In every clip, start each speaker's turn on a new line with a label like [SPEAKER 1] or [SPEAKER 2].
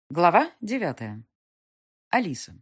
[SPEAKER 1] Глава 9. Алиса.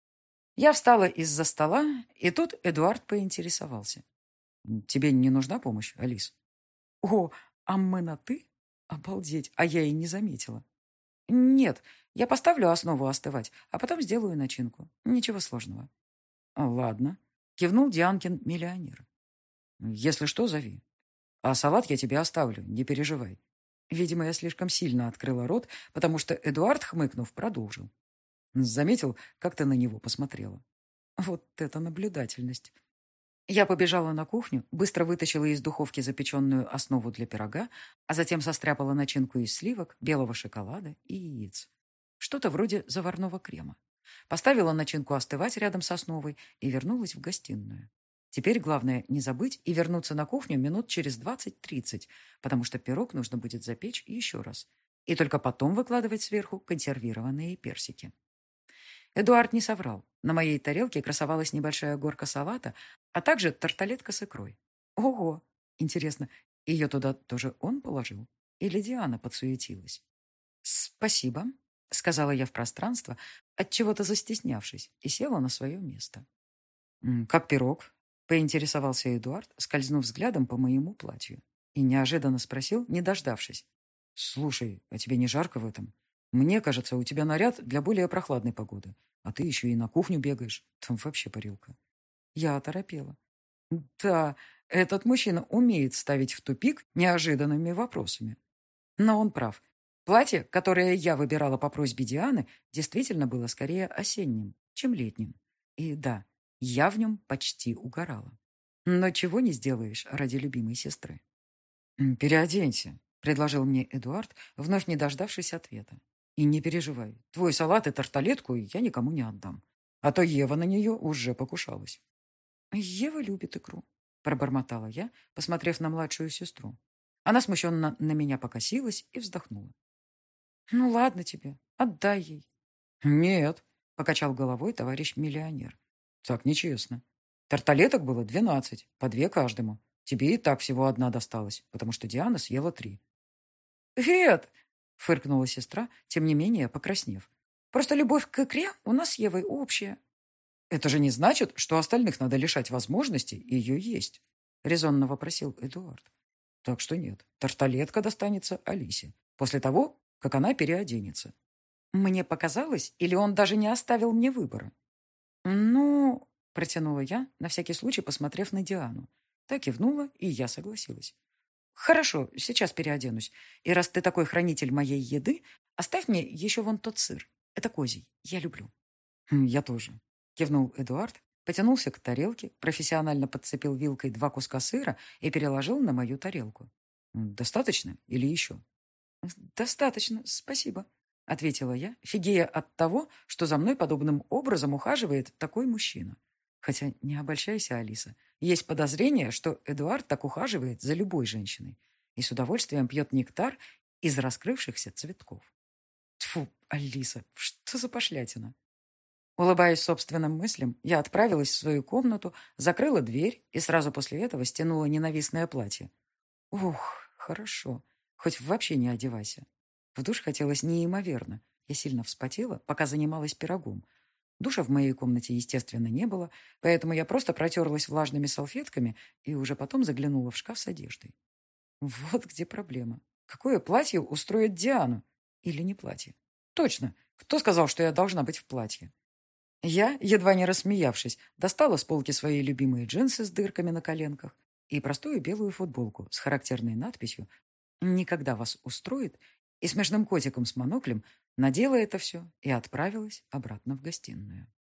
[SPEAKER 1] Я встала из-за стола, и тут Эдуард поинтересовался. «Тебе не нужна помощь, Алис?» «О, а мы на «ты»? Обалдеть, а я и не заметила». «Нет, я поставлю основу остывать, а потом сделаю начинку. Ничего сложного». «Ладно», — кивнул Дианкин миллионер. «Если что, зови. А салат я тебе оставлю, не переживай». Видимо, я слишком сильно открыла рот, потому что Эдуард, хмыкнув, продолжил. Заметил, как ты на него посмотрела. Вот это наблюдательность. Я побежала на кухню, быстро вытащила из духовки запеченную основу для пирога, а затем состряпала начинку из сливок, белого шоколада и яиц. Что-то вроде заварного крема. Поставила начинку остывать рядом с основой и вернулась в гостиную. Теперь главное не забыть и вернуться на кухню минут через 20-30, потому что пирог нужно будет запечь еще раз. И только потом выкладывать сверху консервированные персики. Эдуард не соврал. На моей тарелке красовалась небольшая горка салата, а также тарталетка с икрой. Ого! Интересно, ее туда тоже он положил? Или Диана подсуетилась? «Спасибо», — сказала я в пространство, отчего-то застеснявшись, и села на свое место. «Как пирог?» — поинтересовался Эдуард, скользнув взглядом по моему платью. И неожиданно спросил, не дождавшись. «Слушай, а тебе не жарко в этом? Мне кажется, у тебя наряд для более прохладной погоды, а ты еще и на кухню бегаешь. Там вообще парилка». Я оторопела. Да, этот мужчина умеет ставить в тупик неожиданными вопросами. Но он прав. Платье, которое я выбирала по просьбе Дианы, действительно было скорее осенним, чем летним. И да, я в нем почти угорала. Но чего не сделаешь ради любимой сестры. «Переоденься», — предложил мне Эдуард, вновь не дождавшись ответа. «И не переживай, твой салат и тарталетку я никому не отдам. А то Ева на нее уже покушалась». «Ева любит икру», — пробормотала я, посмотрев на младшую сестру. Она смущенно на меня покосилась и вздохнула. «Ну ладно тебе, отдай ей». «Нет», — покачал головой товарищ миллионер. «Так нечестно. Тарталеток было 12, по 2 каждому. Тебе и так всего одна досталась, потому что Диана съела 3». «Эд!» — фыркнула сестра, тем не менее покраснев. «Просто любовь к икре у нас с Евой общая». «Это же не значит, что остальных надо лишать возможности ее есть», — резонно вопросил Эдуард. «Так что нет, тарталетка достанется Алисе после того, как она переоденется». Мне показалось, или он даже не оставил мне выбора? «Ну...» — протянула я, на всякий случай посмотрев на Диану. Та кивнула, и я согласилась. «Хорошо, сейчас переоденусь. И раз ты такой хранитель моей еды, оставь мне еще вон тот сыр. Это козий. Я люблю». «Я тоже», — кивнул Эдуард, потянулся к тарелке, профессионально подцепил вилкой 2 куска сыра и переложил на мою тарелку. «Достаточно или еще?» «Достаточно, спасибо», — ответила я, фигея от того, что за мной подобным образом ухаживает такой мужчина. Хотя не обольщайся, Алиса. Есть подозрение, что Эдуард так ухаживает за любой женщиной и с удовольствием пьет нектар из раскрывшихся цветков. Тьфу, Алиса, что за пошлятина? Улыбаясь собственным мыслям, я отправилась в свою комнату, закрыла дверь и сразу после этого стянула ненавистное платье. Ух, хорошо. Хоть вообще не одевайся. В душ хотелось неимоверно. Я сильно вспотела, пока занималась пирогом. Душа в моей комнате, естественно, не было, поэтому я просто протерлась влажными салфетками и уже потом заглянула в шкаф с одеждой. Вот где проблема. Какое платье устроит Диану? Или не платье? Точно. Кто сказал, что я должна быть в платье? Я, едва не рассмеявшись, достала с полки свои любимые джинсы с дырками на коленках и простую белую футболку с характерной надписью «Никогда вас устроит» и смешным котиком с моноклем, надела это все и отправилась обратно в гостиную.